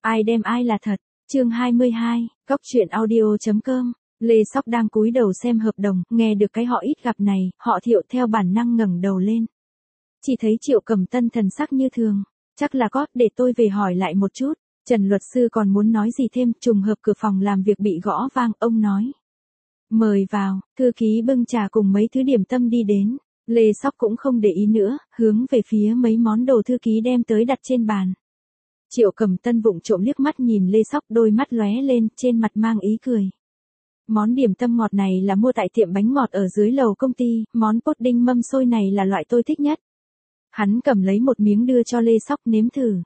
Ai đem ai là thật. Chương 22, Cóc truyện audio.com. Lê Sóc đang cúi đầu xem hợp đồng, nghe được cái họ ít gặp này, họ Thiệu theo bản năng ngẩng đầu lên. Chỉ thấy Triệu Cẩm Tân thần sắc như thường. Chắc là có, để tôi về hỏi lại một chút. Trần luật sư còn muốn nói gì thêm, trùng hợp cửa phòng làm việc bị gõ vang, ông nói. Mời vào, thư ký bưng trà cùng mấy thứ điểm tâm đi đến. Lê Sóc cũng không để ý nữa, hướng về phía mấy món đồ thư ký đem tới đặt trên bàn. Triệu Cẩm Tân vụng trộm liếc mắt nhìn Lê Sóc, đôi mắt lóe lên, trên mặt mang ý cười. Món điểm tâm ngọt này là mua tại tiệm bánh ngọt ở dưới lầu công ty, món pudding mâm xôi này là loại tôi thích nhất. Hắn cầm lấy một miếng đưa cho Lê Sóc nếm thử.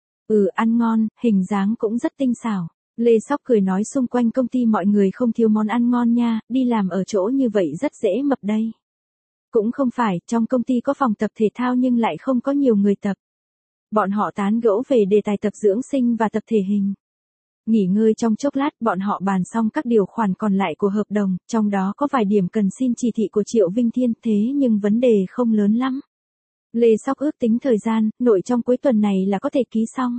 Ăn ngon, hình dáng cũng rất tinh xảo. Lê Sóc cười nói xung quanh công ty mọi người không thiếu món ăn ngon nha, đi làm ở chỗ như vậy rất dễ mập đây. Cũng không phải, trong công ty có phòng tập thể thao nhưng lại không có nhiều người tập. Bọn họ tán gẫu về đề tài tập dưỡng sinh và tập thể hình. Nghỉ ngơi trong chốc lát, bọn họ bàn xong các điều khoản còn lại của hợp đồng, trong đó có vài điểm cần xin chỉ thị của Triệu Vinh Thiên, thế nhưng vấn đề không lớn lắm. Lê Sóc ước tính thời gian, nội trong cuối tuần này là có thể ký xong.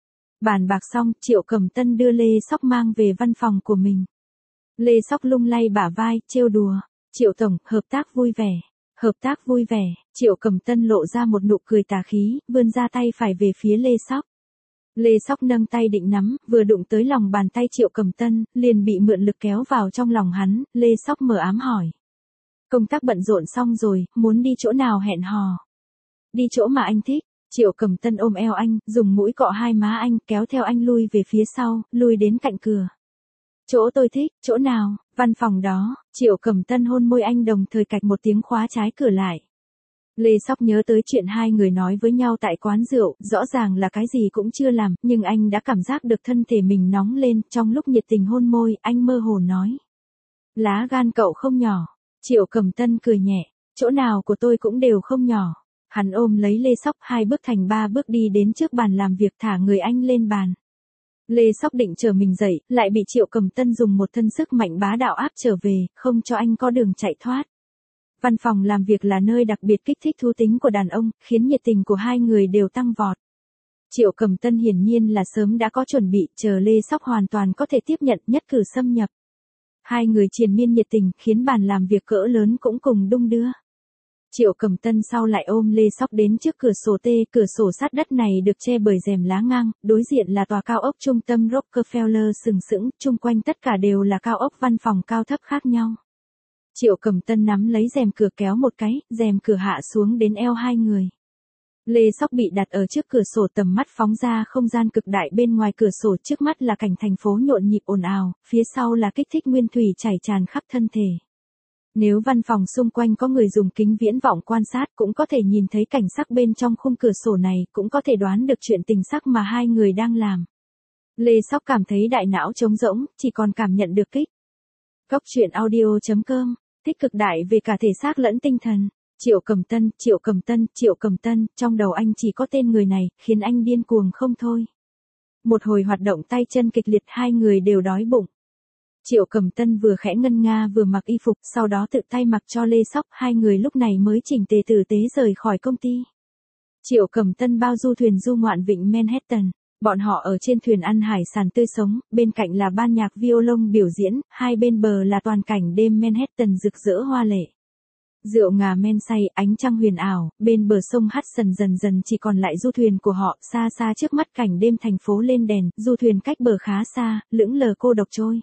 Bàn bạc xong, Triệu Cẩm Tân đưa Lê Sóc mang về văn phòng của mình. Lê Sóc lung lay bả vai, trêu đùa. Triệu Tổng, hợp tác vui vẻ. Hợp tác vui vẻ, Triệu Cẩm Tân lộ ra một nụ cười tà khí, vươn ra tay phải về phía Lê Sóc. Lê Sóc nâng tay định nắm, vừa đụng tới lòng bàn tay Triệu Cẩm Tân, liền bị mượn lực kéo vào trong lòng hắn, Lê Sóc mờ ám hỏi. Công tác bận rộn xong rồi, muốn đi chỗ nào hẹn hò? Đi chỗ mà anh thích. Triệu Cẩm Tân ôm eo anh, dùng mũi cọ hai má anh, kéo theo anh lui về phía sau, lui đến cạnh cửa. Chỗ tôi thích, chỗ nào? Văn phòng đó. Triệu Cẩm Tân hôn môi anh đồng thời cạch một tiếng khóa trái cửa lại. Lê Sóc nhớ tới chuyện hai người nói với nhau tại quán rượu, rõ ràng là cái gì cũng chưa làm, nhưng anh đã cảm giác được thân thể mình nóng lên, trong lúc nhiệt tình hôn môi, anh mơ hồ nói. Lá gan cậu không nhỏ. Triệu Cẩm Tân cười nhẹ, chỗ nào của tôi cũng đều không nhỏ. Hắn ôm lấy Lê Sóc, 2 bước thành 3 bước đi đến trước bàn làm việc, thả người anh lên bàn. Lê Sóc định chờ mình dậy, lại bị Triệu Cẩm Tân dùng một thân sức mạnh bá đạo áp trở về, không cho anh có đường chạy thoát. Văn phòng làm việc là nơi đặc biệt kích thích thú tính của đàn ông, khiến nhiệt tình của hai người đều tăng vọt. Triệu Cẩm Tân hiển nhiên là sớm đã có chuẩn bị, chờ Lê Sóc hoàn toàn có thể tiếp nhận, nhất cử xâm nhập. Hai người triền miên nhiệt tình, khiến bàn làm việc cỡ lớn cũng cùng đung đưa. Triệu Cẩm Tân sau lại ôm Lê Sóc đến trước cửa sổ cửa sổ sát đất này được che bởi rèm lá ngang, đối diện là tòa cao ốc trung tâm Rockefeller sừng sững, chung quanh tất cả đều là cao ốc văn phòng cao thấp khác nhau. Triệu Cẩm Tân nắm lấy rèm cửa kéo một cái, rèm cửa hạ xuống đến eo hai người. Lê Sóc bị đặt ở trước cửa sổ, tầm mắt phóng ra không gian cực đại bên ngoài cửa sổ, trước mắt là cảnh thành phố nhộn nhịp ồn ào, phía sau là kích thích nguyên thủy chảy tràn khắp thân thể. Nếu văn phòng xung quanh có người dùng kính viễn vọng quan sát cũng có thể nhìn thấy cảnh sắc bên trong khung cửa sổ này, cũng có thể đoán được chuyện tình sắc mà hai người đang làm. Lê Sóc cảm thấy đại não trống rỗng, chỉ còn cảm nhận được kích. Cóc truyện audio.com, thích cực đại về cả thể xác lẫn tinh thần. Triệu Cẩm Tân, Triệu Cẩm Tân, Triệu Cẩm Tân, trong đầu anh chỉ có tên người này, khiến anh điên cuồng không thôi. Một hồi hoạt động tay chân kịch liệt, hai người đều đói bụng. Triệu Cẩm Tân vừa khẽ ngân nga vừa mặc y phục, sau đó tự tay mặc cho Lê Sóc, hai người lúc này mới chỉnh tề tử tế rời khỏi công ty. Triệu Cẩm Tân bao du thuyền du ngoạn vịnh Manhattan, bọn họ ở trên thuyền ăn hải sản tươi sống, bên cạnh là ban nhạc violon biểu diễn, hai bên bờ là toàn cảnh đêm Manhattan rực rỡ hoa lệ. Rượu ngà men say, ánh trăng huyền ảo, bên bờ sông Hudson dần dần chỉ còn lại du thuyền của họ, xa xa trước mắt cảnh đêm thành phố lên đèn, du thuyền cách bờ khá xa, lững lờ cô độc trôi.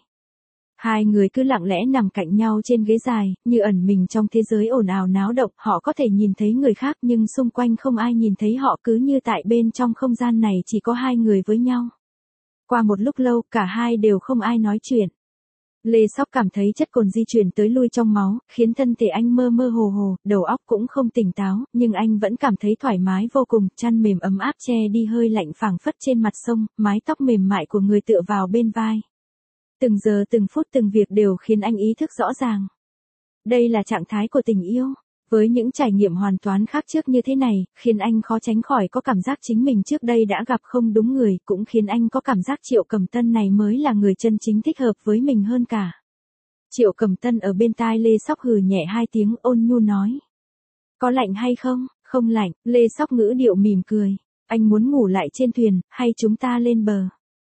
Hai người cứ lặng lẽ nằm cạnh nhau trên ghế dài, như ẩn mình trong thế giới ồn ào náo động, họ có thể nhìn thấy người khác nhưng xung quanh không ai nhìn thấy họ, cứ như tại bên trong không gian này chỉ có hai người với nhau. Qua một lúc lâu, cả hai đều không ai nói chuyện. Lê Sóc cảm thấy chất cồn di chuyển tới lui trong máu, khiến thân thể anh mơ mơ hồ hồ, đầu óc cũng không tỉnh táo, nhưng anh vẫn cảm thấy thoải mái vô cùng, chăn mềm ấm áp che đi hơi lạnh phảng phất trên mặt sông, mái tóc mềm mại của người tựa vào bên vai. Từng giờ từng phút từng việc đều khiến anh ý thức rõ ràng. Đây là trạng thái của tình yêu. Với những trải nghiệm hoàn toàn khác trước như thế này, khiến anh khó tránh khỏi có cảm giác chính mình trước đây đã gặp không đúng người, cũng khiến anh có cảm giác Triệu Cẩm Tân này mới là người chân chính thích hợp với mình hơn cả. Triệu Cẩm Tân ở bên tai Lê Sóc hừ nhẹ 2 tiếng, ôn nhu nói. Có lạnh hay không? Không lạnh. Lê Sóc ngữ điệu mỉm cười. Anh muốn ngủ lại trên thuyền, hay chúng ta lên bờ?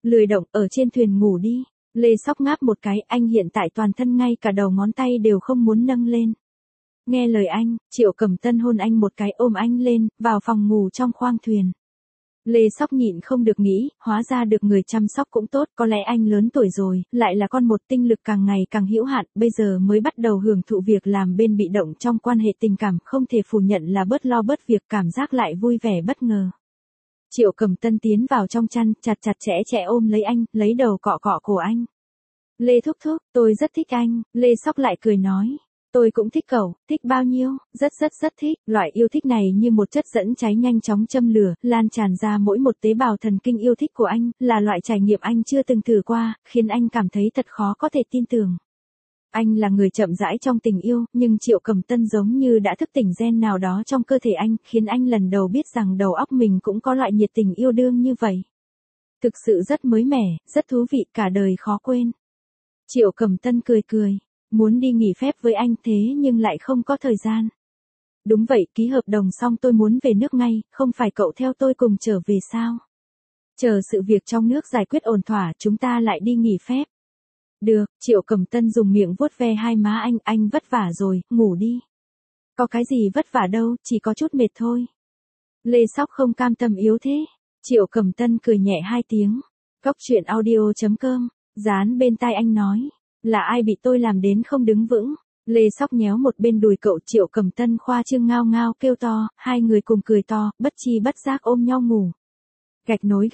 Lười động, ở trên thuyền ngủ đi. Lê Sóc ngáp một cái, anh hiện tại toàn thân ngay cả đầu ngón tay đều không muốn nâng lên. Nghe lời anh, Triệu Cẩm Tân hôn anh một cái ôm anh lên, vào phòng ngủ trong khoang thuyền. Lê Sóc nhịn không được nghĩ, hóa ra được người chăm sóc cũng tốt, có lẽ anh lớn tuổi rồi, lại là con một tinh lực càng ngày càng hữu hạn, bây giờ mới bắt đầu hưởng thụ việc làm bên bị động trong quan hệ tình cảm, không thể phủ nhận là bớt lo bớt việc, cảm giác lại vui vẻ bất ngờ. Triệu Cẩm Tân tiến vào trong chăn, chặt chặt chẽ chẽ ôm lấy anh, lấy đầu cọ cọ cổ anh. Lê thúc thúc, tôi rất thích anh, Lê Sóc lại cười nói. Tôi cũng thích cậu, thích bao nhiêu, rất thích, loại yêu thích này như một chất dẫn cháy nhanh chóng châm lửa, lan tràn ra mỗi một tế bào thần kinh yêu thích của anh, là loại trải nghiệm anh chưa từng thử qua, khiến anh cảm thấy thật khó có thể tin tưởng. Anh là người chậm rãi trong tình yêu, nhưng Triệu Cẩm Tân giống như đã thức tỉnh gen nào đó trong cơ thể anh, khiến anh lần đầu biết rằng đầu óc mình cũng có loại nhiệt tình yêu đương như vậy. Thực sự rất mới mẻ, rất thú vị, cả đời khó quên. Triệu Cẩm Tân cười cười. Muốn đi nghỉ phép với anh thế nhưng lại không có thời gian. Đúng vậy, ký hợp đồng xong tôi muốn về nước ngay, không phải cậu theo tôi cùng trở về sao? Chờ sự việc trong nước giải quyết ổn thỏa, chúng ta lại đi nghỉ phép. Được, Triệu Cẩm Tân dùng miệng vuốt ve hai má anh vất vả rồi, ngủ đi. Có cái gì vất vả đâu, chỉ có chút mệt thôi. Lê Sóc không cam tâm yếu thế. Triệu Cẩm Tân cười nhẹ hai tiếng. Cóc truyện audio.com, dán bên tai anh nói. Là ai bị tôi làm đến không đứng vững? Lê Sóc nhéo một bên đùi cậu, Triệu Cẩm Tân khoa trương ngao ngao kêu to, hai người cùng cười to, bất chi bất giác ôm nhau ngủ. Gạch nối.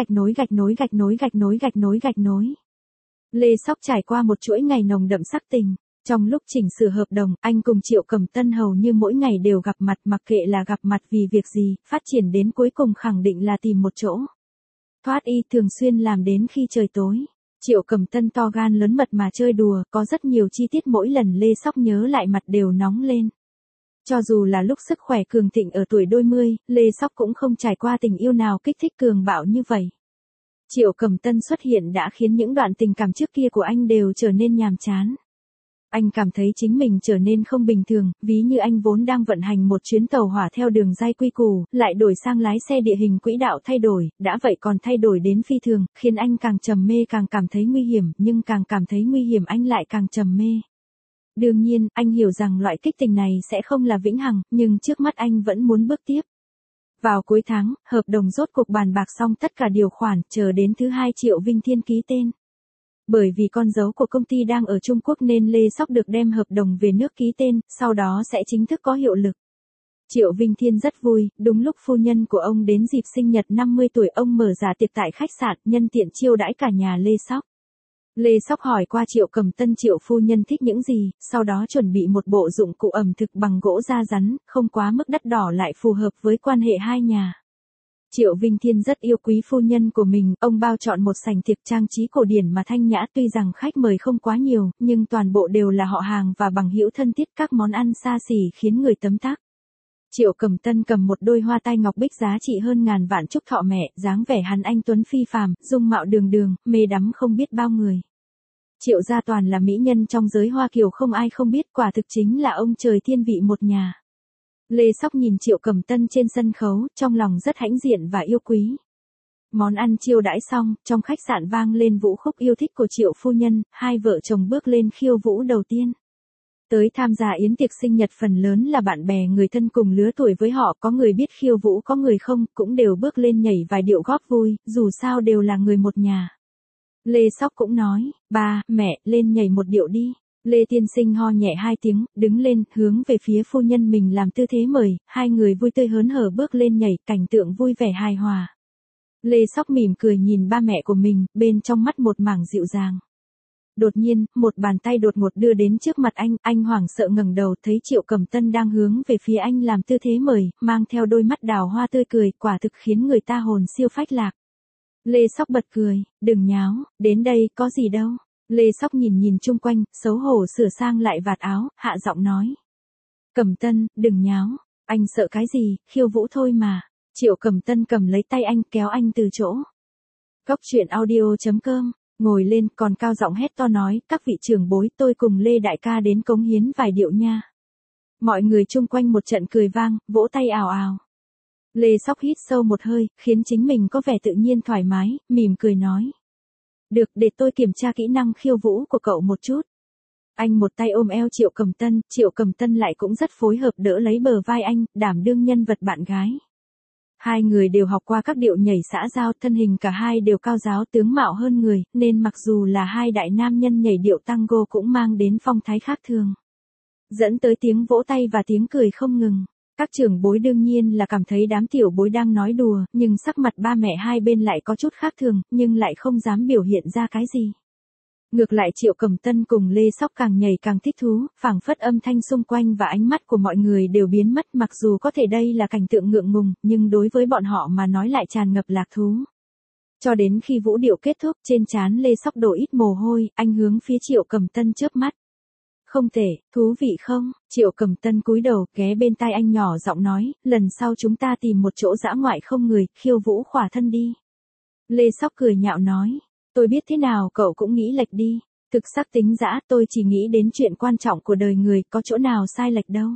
Lê Sóc trải qua một chuỗi ngày nồng đậm sắc tình. Trong lúc chỉnh sửa hợp đồng, anh cùng Triệu Cẩm Tân hầu như mỗi ngày đều gặp mặt, mặc kệ là gặp mặt vì việc gì, phát triển đến cuối cùng khẳng định là tìm một chỗ. Thoát y thường xuyên làm đến khi trời tối. Triệu Cẩm Tân to gan lớn mật mà chơi đùa, có rất nhiều chi tiết mỗi lần Lê Sóc nhớ lại mặt đều nóng lên. Cho dù là lúc sức khỏe cường thịnh ở tuổi đôi mươi, Lê Sóc cũng không trải qua tình yêu nào kích thích cường bạo như vậy. Triệu Cẩm Tân xuất hiện đã khiến những đoạn tình cảm trước kia của anh đều trở nên nhàm chán. Anh cảm thấy chính mình trở nên không bình thường, ví như anh vốn đang vận hành một chuyến tàu hỏa theo đường ray quy củ, lại đổi sang lái xe địa hình quỹ đạo thay đổi, đã vậy còn thay đổi đến phi thường, khiến anh càng trầm mê càng cảm thấy nguy hiểm, nhưng càng cảm thấy nguy hiểm anh lại càng trầm mê. Đương nhiên, anh hiểu rằng loại kích tình này sẽ không là vĩnh hằng, nhưng trước mắt anh vẫn muốn bước tiếp. Vào cuối tháng, hợp đồng rốt cuộc bàn bạc xong tất cả điều khoản, chờ đến thứ hai Triệu Vinh Thiên ký tên. Bởi vì con dấu của công ty đang ở Trung Quốc nên Lê Sóc được đem hợp đồng về nước ký tên, sau đó sẽ chính thức có hiệu lực. Triệu Vinh Thiên rất vui, đúng lúc phu nhân của ông đến dịp sinh nhật 50 tuổi ông mở ra tiệc tại khách sạn, nhân tiện chiêu đãi cả nhà Lê Sóc. Lê Sóc hỏi qua Triệu Cẩm Tân Triệu phu nhân thích những gì, sau đó chuẩn bị một bộ dụng cụ ẩm thực bằng gỗ da rắn, không quá mức đắt đỏ lại phù hợp với quan hệ hai nhà. Triệu Vinh Thiên rất yêu quý phu nhân của mình, ông bao chọn một sảnh tiệc trang trí cổ điển mà thanh nhã, tuy rằng khách mời không quá nhiều, nhưng toàn bộ đều là họ hàng và bằng hữu thân thiết, các món ăn xa xỉ khiến người tấm tắc. Triệu Cẩm Tân cầm một đôi hoa tai ngọc bích giá trị hơn ngàn vạn chúc thọ mẹ, dáng vẻ hắn anh tuấn phi phàm, dung mạo đường đường, mê đắm không biết bao người. Triệu gia toàn là mỹ nhân trong giới Hoa Kiều không ai không biết, quả thực chính là ông trời thiên vị một nhà. Lê Sóc nhìn Triệu Cẩm Tân trên sân khấu, trong lòng rất hãnh diện và yêu quý. Món ăn chiêu đãi xong, trong khách sạn vang lên vũ khúc yêu thích của Triệu phu nhân, hai vợ chồng bước lên khiêu vũ đầu tiên. Tới tham gia yến tiệc sinh nhật phần lớn là bạn bè người thân cùng lứa tuổi với họ, có người biết khiêu vũ có người không, cũng đều bước lên nhảy vài điệu góp vui, dù sao đều là người một nhà. Lê Sóc cũng nói, ba, mẹ, lên nhảy một điệu đi. Lê tiên sinh ho nhẹ hai tiếng, đứng lên, hướng về phía phu nhân mình làm tư thế mời, hai người vui tươi hớn hở bước lên nhảy, cảnh tượng vui vẻ hài hòa. Lê Sóc mỉm cười nhìn ba mẹ của mình, bên trong mắt một mảng dịu dàng. Đột nhiên, một bàn tay đột ngột đưa đến trước mặt anh hoảng sợ ngẩng đầu thấy Triệu Cẩm Tân đang hướng về phía anh làm tư thế mời, mang theo đôi mắt đào hoa tươi cười, quả thực khiến người ta hồn siêu phách lạc. Lê Sóc bật cười, đừng nháo, đến đây có gì đâu. Lê Sóc nhìn chung quanh, xấu hổ sửa sang lại vạt áo, hạ giọng nói. Cẩm Tân, đừng nháo, anh sợ cái gì, khiêu vũ thôi mà. Triệu Cẩm Tân cầm lấy tay anh kéo anh từ chỗ. Cóc truyện audio.com, ngồi lên còn cao giọng hét to nói, các vị trưởng bối tôi cùng Lê Đại ca đến cống hiến vài điệu nha. Mọi người chung quanh một trận cười vang, vỗ tay ào ào. Lê Sóc hít sâu một hơi, khiến chính mình có vẻ tự nhiên thoải mái, mỉm cười nói. Được, để tôi kiểm tra kỹ năng khiêu vũ của cậu một chút. Anh một tay ôm eo Triệu Cầm Tân lại cũng rất phối hợp đỡ lấy bờ vai anh, đảm đương nhân vật bạn gái. Hai người đều học qua các điệu nhảy xã giao, thân hình cả hai đều cao ráo tướng mạo hơn người, nên mặc dù là hai đại nam nhân nhảy điệu tango cũng mang đến phong thái khác thường. Dẫn tới tiếng vỗ tay và tiếng cười không ngừng. Các trưởng bối đương nhiên là cảm thấy đám tiểu bối đang nói đùa, nhưng sắc mặt ba mẹ hai bên lại có chút khác thường, nhưng lại không dám biểu hiện ra cái gì. Ngược lại Triệu Cầm Tân cùng Lê Sóc càng nhảy càng thích thú, phảng phất âm thanh xung quanh và ánh mắt của mọi người đều biến mất, mặc dù có thể đây là cảnh tượng ngượng ngùng, nhưng đối với bọn họ mà nói lại tràn ngập lạc thú. Cho đến khi vũ điệu kết thúc, trên trán Lê Sóc đổ ít mồ hôi, anh hướng phía Triệu Cầm Tân chớp mắt. Không tệ, thú vị không? Triệu Cầm Tân cúi đầu, ghé bên tai anh nhỏ giọng nói, lần sau chúng ta tìm một chỗ dã ngoại không người, khiêu vũ khỏa thân đi. Lê Sóc cười nhạo nói, tôi biết thế nào cậu cũng nghĩ lệch đi. Thực sắc tính dã, tôi chỉ nghĩ đến chuyện quan trọng của đời người, có chỗ nào sai lệch đâu.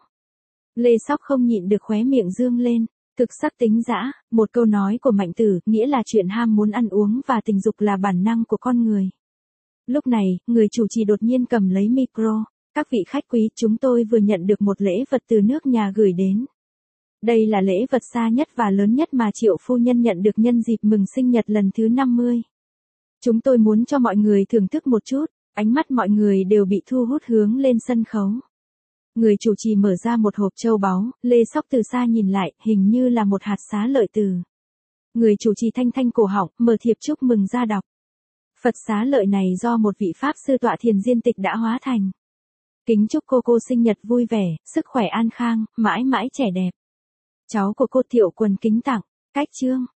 Lê Sóc không nhịn được khóe miệng dương lên. Thực sắc tính dã, một câu nói của Mạnh Tử, nghĩa là chuyện ham muốn ăn uống và tình dục là bản năng của con người. Lúc này, người chủ trì đột nhiên cầm lấy micro. Các vị khách quý, chúng tôi vừa nhận được một lễ vật từ nước nhà gửi đến. Đây là lễ vật xa nhất và lớn nhất mà Triệu phu nhân nhận được nhân dịp mừng sinh nhật lần thứ 50. Chúng tôi muốn cho mọi người thưởng thức một chút, ánh mắt mọi người đều bị thu hút hướng lên sân khấu. Người chủ trì mở ra một hộp châu báu, Lê Sóc từ xa nhìn lại, hình như là một hạt xá lợi từ. Người chủ trì thanh thanh cổ họng, mở thiệp chúc mừng ra đọc. Phật xá lợi này do một vị Pháp sư tọa thiền Diên Tịch đã hóa thành. Kính chúc cô sinh nhật vui vẻ, sức khỏe an khang, mãi mãi trẻ đẹp. Cháu của cô Thiệu Quần kính tặng, cách chương.